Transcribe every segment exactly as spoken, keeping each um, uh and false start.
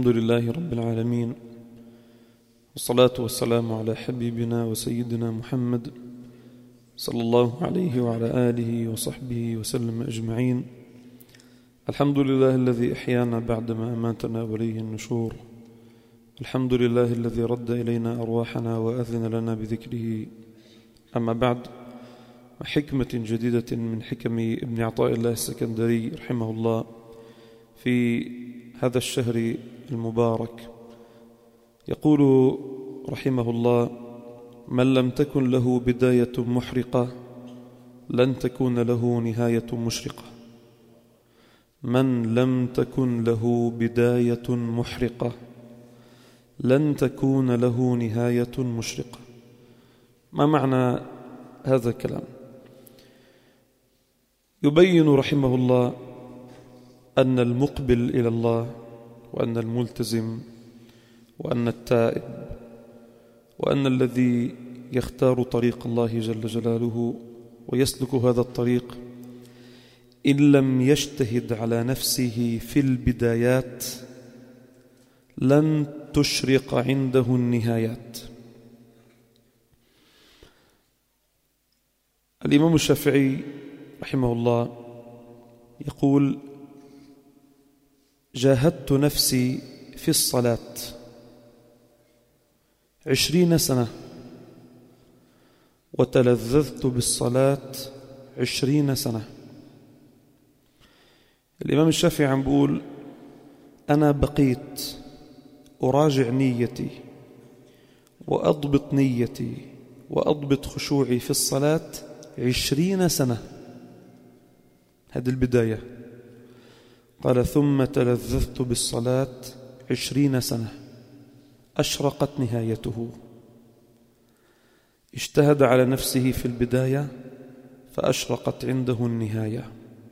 لله رب العالمين، والصلاة والسلام على حبيبنا وسيدنا محمد صلى الله عليه وعلى آله وصحبه وسلم أجمعين. الحمد لله الذي أحيانا بعدما أماتنا وإليه النشور. الحمد لله الذي رد إلينا أرواحنا وأذن لنا بذكره. أما بعد، حكمة جديدة من حكم ابن عطاء الله السكندري رحمه الله في هذا الشهر المبارك. يقول رحمه الله: من لم تكن له بداية محرقة لن تكون له نهاية مشرقة. من لم تكن له بداية محرقة لن تكون له نهاية مشرقة. ما معنى هذا الكلام؟ يبين رحمه الله أن المقبل إلى الله وأن الملتزم وأن التائب وأن الذي يختار طريق الله جل جلاله ويسلك هذا الطريق إن لم يجتهد على نفسه في البدايات لن تشرق عنده النهايات. الإمام الشافعي رحمه الله يقول: جاهدت نفسي في الصلاة عشرين سنة وتلذذت بالصلاة عشرين سنة. الإمام الشافعي عم بقول: أنا بقيت أراجع نيتي وأضبط نيتي وأضبط خشوعي في الصلاة عشرين سنة. هذه البداية. قال: ثم تلذذت بالصلاة عشرين سنة أشرقت نهايته. اجتهد على نفسه في البداية فأشرقت عنده النهاية.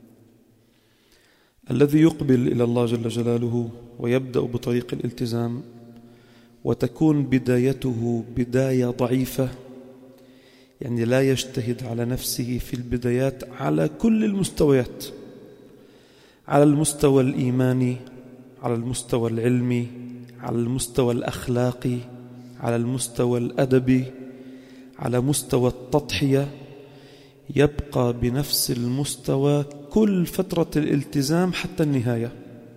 الذي يقبل إلى الله جل جلاله ويبدأ بطريق الالتزام وتكون بدايته بداية ضعيفة، يعني لا يجتهد على نفسه في البدايات على كل المستويات، على المستوى الإيماني، على المستوى العلمي، على المستوى الأخلاقي، على المستوى الأدبي، على مستوى التضحية، يبقى بنفس المستوى كل فترة الالتزام حتى النهاية.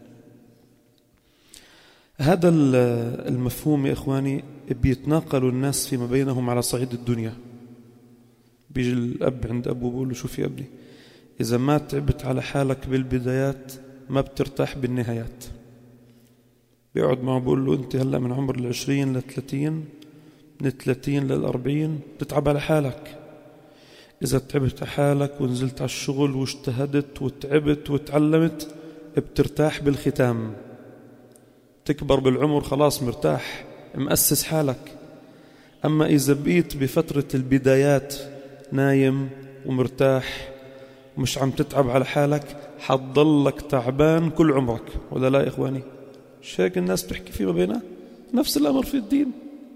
هذا المفهوم يا إخواني بيتناقل الناس فيما بينهم على صعيد الدنيا. بيجي الأب عند أبوه بيقول له: شوف يا ابني، إذا ما تعبت على حالك بالبدايات ما بترتاح بالنهايات. بيقعد معه بيقول له: أنت هلأ من عمر العشرين لثلاثين، من الثلاثين للأربعين بتتعب على حالك. إذا تعبت على حالك ونزلت على الشغل واجتهدت وتعبت وتعلمت بترتاح بالختام. تكبر بالعمر خلاص مرتاح مؤسس حالك. أما إذا بقيت بفترة البدايات نايم ومرتاح ومش عم تتعب على حالك حتضلك تعبان كل عمرك. ولا لا يا إخواني؟ مش هيك الناس بتحكي فيما بينها؟ نفس الأمر في الدين.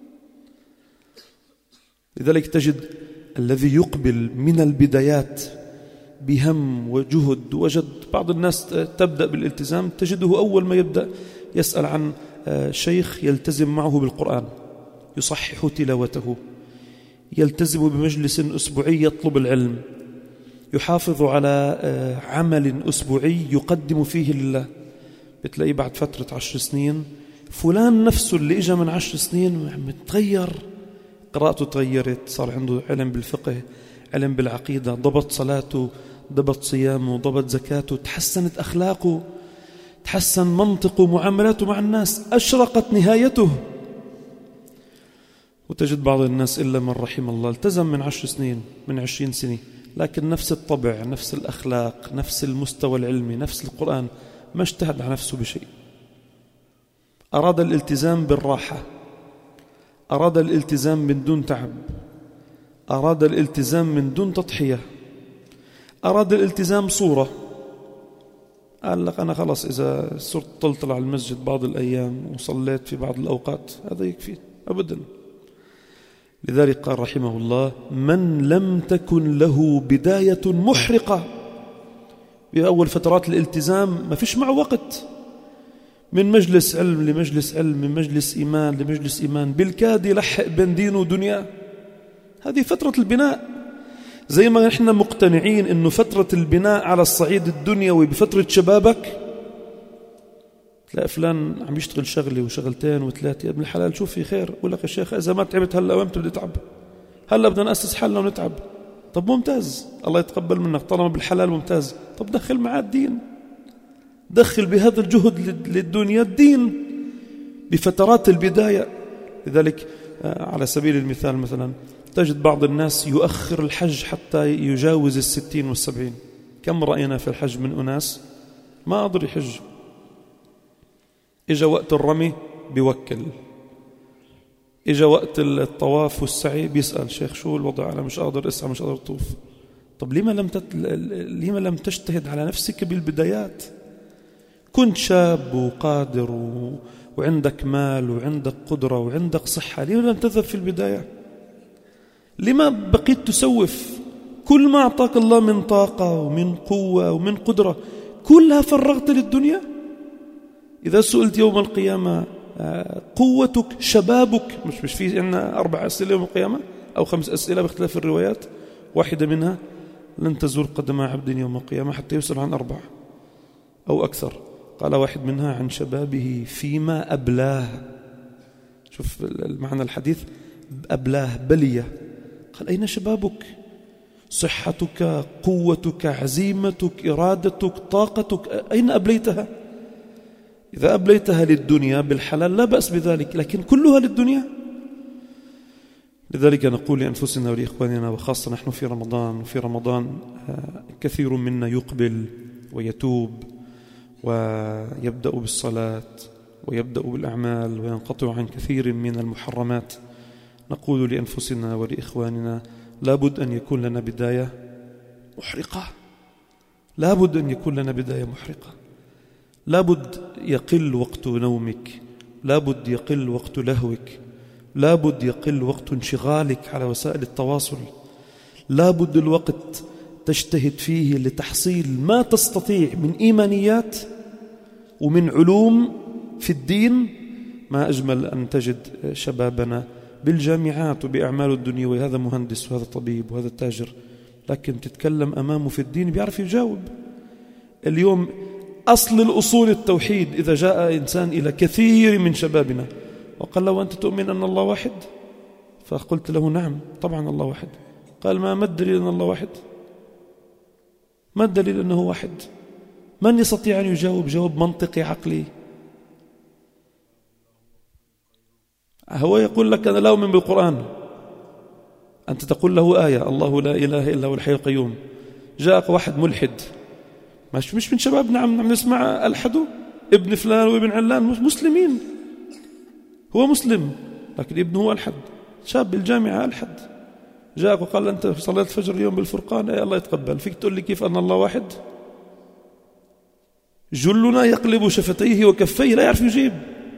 لذلك تجد الذي يقبل من البدايات بهم وجهد وجد. بعض الناس تبدأ بالالتزام تجده أول ما يبدأ يسأل عن شيخ يلتزم معه بالقرآن، يصحح تلاوته، يلتزم بمجلس أسبوعي يطلب العلم، يحافظ على عمل أسبوعي يقدم فيه لله. بتلاقي بعد فترة عشر سنين فلان نفسه اللي إجا من عشر سنين متغير، قراءته تغيرت، صار عنده علم بالفقه، علم بالعقيدة، ضبط صلاته، ضبط صيامه، ضبط زكاته، تحسنت أخلاقه، تحسن منطقه ومعاملاته مع الناس، أشرقت نهايته. وتجد بعض الناس إلا من رحم الله التزم من عشر سنين، من عشرين سنة، لكن نفس الطبع، نفس الأخلاق، نفس المستوى العلمي، نفس القرآن، ما اجتهد على نفسه بشيء. أراد الالتزام بالراحة، أراد الالتزام من دون تعب، أراد الالتزام من دون تضحية، أراد الالتزام صورة. قال لك أنا خلاص إذا صرت طلطل على المسجد بعض الأيام وصليت في بعض الأوقات هذا يكفي. أبدا. لذلك قال رحمه الله: من لم تكن له بداية محرقة. بأول فترات الالتزام ما فيش معه وقت، من مجلس علم لمجلس علم، من مجلس إيمان لمجلس إيمان، بالكاد يلحق بين دين ودنيا. هذه فترة البناء. زي ما نحن مقتنعين إنه فترة البناء على الصعيد الدنيوي بفترة شبابك، تلاقي فلان عم يشتغل شغلة وشغلتين وثلاثة، يا ابن الحلال شوف في خير. أقول لك يا شيخ إذا ما تعبت هلأ وين بدي أتعب؟ هلأ بدنا نأسس حالنا ونتعب. طب ممتاز، الله يتقبل منك طالما بالحلال ممتاز. طب دخل معاه الدين، دخل بهذا الجهد للدنيا الدين بفترات البداية. لذلك على سبيل المثال مثلا تجد بعض الناس يؤخر الحج حتى يجاوز الستين والسبعين. كم رأينا في الحج من أناس ما قدر يحج، إجا وقت الرمي بيوكل، إجا وقت الطواف والسعي بيسأل شيخ شو الوضع، أنا مش قادر أسعى مش قادر أطوف. طب لما لم تت... لما لم تجتهد على نفسك بالبدايات؟ كنت شاب وقادر و... وعندك مال وعندك قدرة وعندك صحة، لما لم تذهب في البداية؟ لما بقيت تسوف؟ كل ما أعطاك الله من طاقة ومن قوة ومن قدرة كلها فرغت للدنيا. إذا سئلت يوم القيامة قوتك شبابك، مش مش في عندنا أربع أسئلة يوم القيامة أو خمس أسئلة باختلاف الروايات، واحدة منها لن تزور قدم عبد يوم القيامة حتى يسأل عن أربع أو أكثر. قال واحد منها عن شبابه فيما أبلاه. شوف المعنى الحديث، أبلاه بلية. قال أين شبابك؟ صحتك، قوتك، عزيمتك، إرادتك، طاقتك، أين أبليتها؟ إذا أبليتها للدنيا بالحلال لا بأس بذلك، لكن كلها للدنيا. لذلك نقول لأنفسنا ولإخواننا، وخاصة نحن في رمضان، وفي رمضان كثير منا يقبل ويتوب ويبدأ بالصلاة ويبدأ بالأعمال وينقطع عن كثير من المحرمات. نقول لأنفسنا ولإخواننا لابد أن يكون لنا بداية محرقة، لابد أن يكون لنا بداية محرقة. لابد يقل وقت نومك، لابد يقل وقت لهوك، لابد يقل وقت انشغالك على وسائل التواصل، لابد الوقت تجتهد فيه لتحصيل ما تستطيع من إيمانيات ومن علوم في الدين. ما أجمل أن تجد شبابنا بالجامعات وبأعمال الدنيا، وهذا مهندس وهذا طبيب وهذا تاجر، لكن تتكلم أمامه في الدين بيعرف يجاوب. اليوم أصل الأصول التوحيد. إذا جاء إنسان إلى كثير من شبابنا وقال له أنت تؤمن أن الله واحد؟ فقلت له نعم طبعا الله واحد. قال ما الدليل أن الله واحد؟ ما الدليل أنه واحد؟ من يستطيع أن يجاوب جواب منطقي عقلي؟ هو يقول لك أنا لا أؤمن بالقرآن، أنت تقول له آية الله لا إله إلا هو الحي القيوم. جاءك واحد ملحد مش مش من شبابنا عم نعم نسمع ألحدوا ابن فلان وابن علان، مسلمين، هو مسلم لكن ابنه هو ألحد، شاب بالجامعة ألحد. جاءك وقال أنت في صلاة الفجر اليوم بالفرقان، أي الله يتقبل فيك تقول لي كيف أن الله واحد؟ جلنا يقلب شفتيه وكفيه لا يعرف يجيب.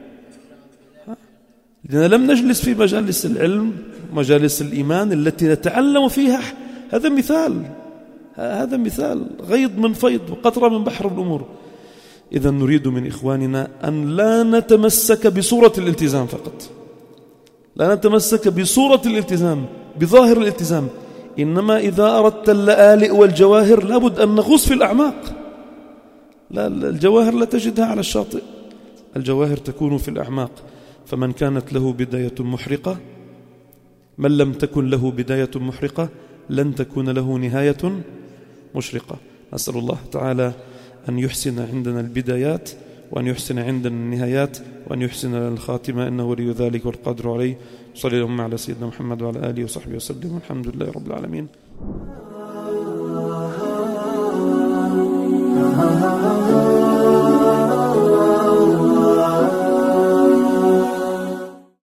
لأننا لم نجلس في مجالس العلم، مجالس الإيمان التي نتعلم فيها. هذا مثال، هذا مثال غيض من فيض وقطرة من بحر الأمور. إذا نريد من إخواننا أن لا نتمسك بصورة الالتزام فقط، لا نتمسك بصورة الالتزام بظاهر الالتزام، إنما إذا أردت اللآلئ والجواهر لابد أن نغوص في الأعماق. لا، الجواهر لا تجدها على الشاطئ، الجواهر تكون في الأعماق. فمن كانت له بداية محرقة، من لم تكن له بداية محرقة لن تكون له نهاية مشرقة. نسأل الله تعالى أن يحسن عندنا البدايات، وأن يحسن عندنا النهايات، وأن يحسن الخاتمة، إنه ولي ذلك والقادر عليه. صلى الله على سيدنا محمد وعلى آله وصحبه وسلم، والحمد لله رب العالمين.